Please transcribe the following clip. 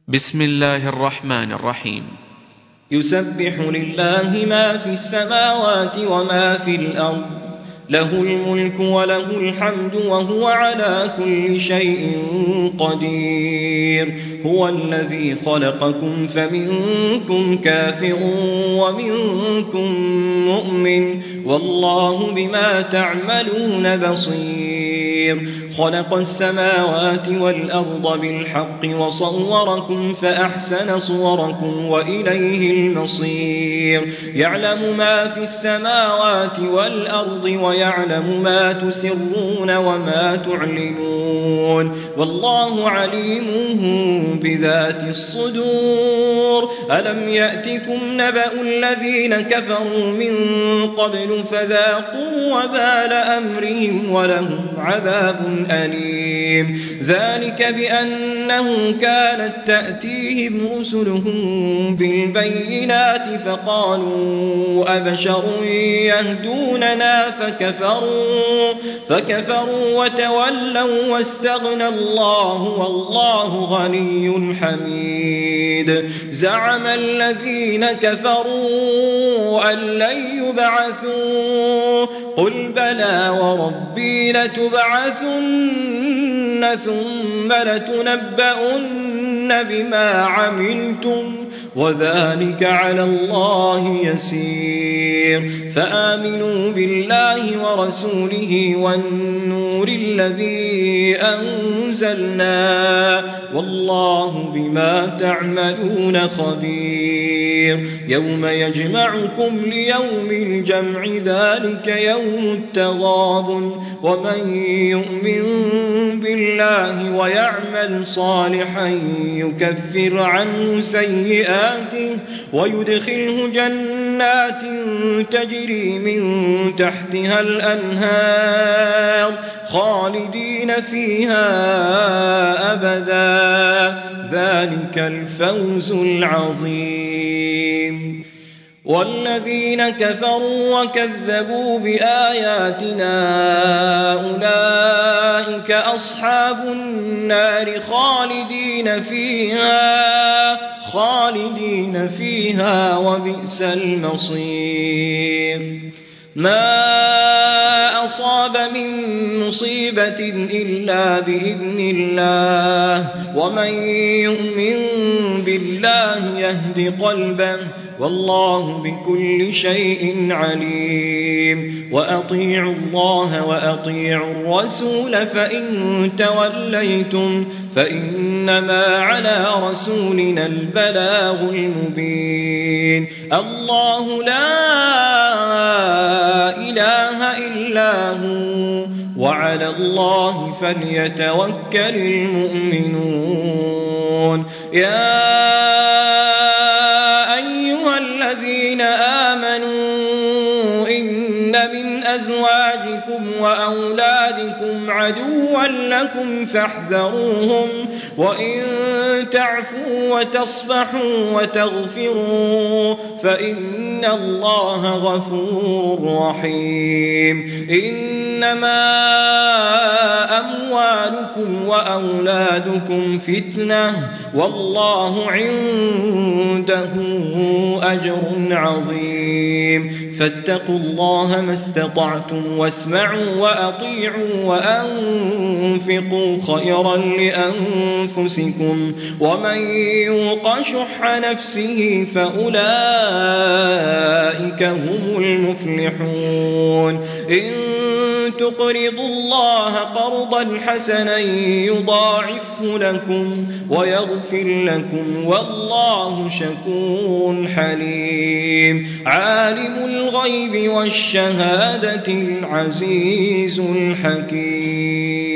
بسم الله الرحمن الرحيم. يسبح لله ما في السماوات وما في الأرض، له الملك وله الحمد وهو على كل شيء قدير. هو الذي خلقكم فمنكم كافر ومنكم مؤمن، والله بما تعملون بصير. خلق السماوات والأرض بالحق وصوركم فأحسن صوركم وإليه المصير. يعلم ما في السماوات والأرض ويعلم ما تسرون وما تعلنون، والله عليم بذات الصدور. ألم يأتكم نبأ الذين كفروا من قبل فذاقوا وبال أمرهم ولهم عذاب أليم. ذلك بأنه كانت تأتيهم رسلهم بالبينات فقالوا أبشر يهدوننا فكفروا وتولوا واستغنى الله والله غني حميد. زعم الذين كفروا أن لن يبعثوا، قل بلى وربي لتبعثن ثم لتنبؤن بما عملتم وذلك على الله يسير. فآمنوا بالله ورسوله والنور الذي أنزلنا، والله بما تعملون خبير. يوم يجمعكم ليوم الجمع ذلك يوم التغابن، ومن يؤمن بالله ويعمل صالحا يكفر عنه سيئاته ويدخله جنات تجري من تحتها الأنهار خالدين فيها أبدا، ذلك الفوز العظيم. والذين كفروا وكذبوا بآياتنا أولئك أصحاب النار خالدين فيها وبئس المصير. ما أصاب من مصيبة إلا بإذن الله، ومن يؤمن بالله يهد قلبه، والله بكل شيء عليم. وأطيعوا الله وأطيعوا الرسول فإن توليتم فإنما على رسولنا البلاغ المبين. الله لا إله إلا هو، وعلى الله فليتوكل المؤمنون. يا أيها الذين آمنوا إن من أزواجكم وأولادكم عدوا لكم فاحذروهم، وإن تعفوا وتصفحوا وتغفروا فإن الله غفور رحيم. إنما أموالكم وأولادكم فتنة، والله عنده أجر عظيم. فاتقوا الله ما استطعتم واسمعوا وأطيعوا وأنفقوا خيرا لأنفسكم، ومن يوق شح نفسه فأولئك هم المفلحون. إن تقرضوا الله قرضا حسنا يضاعفه لكم ويغفر لكم، والله شكور حليم. عالم الغيب والشهادة العزيز الحكيم.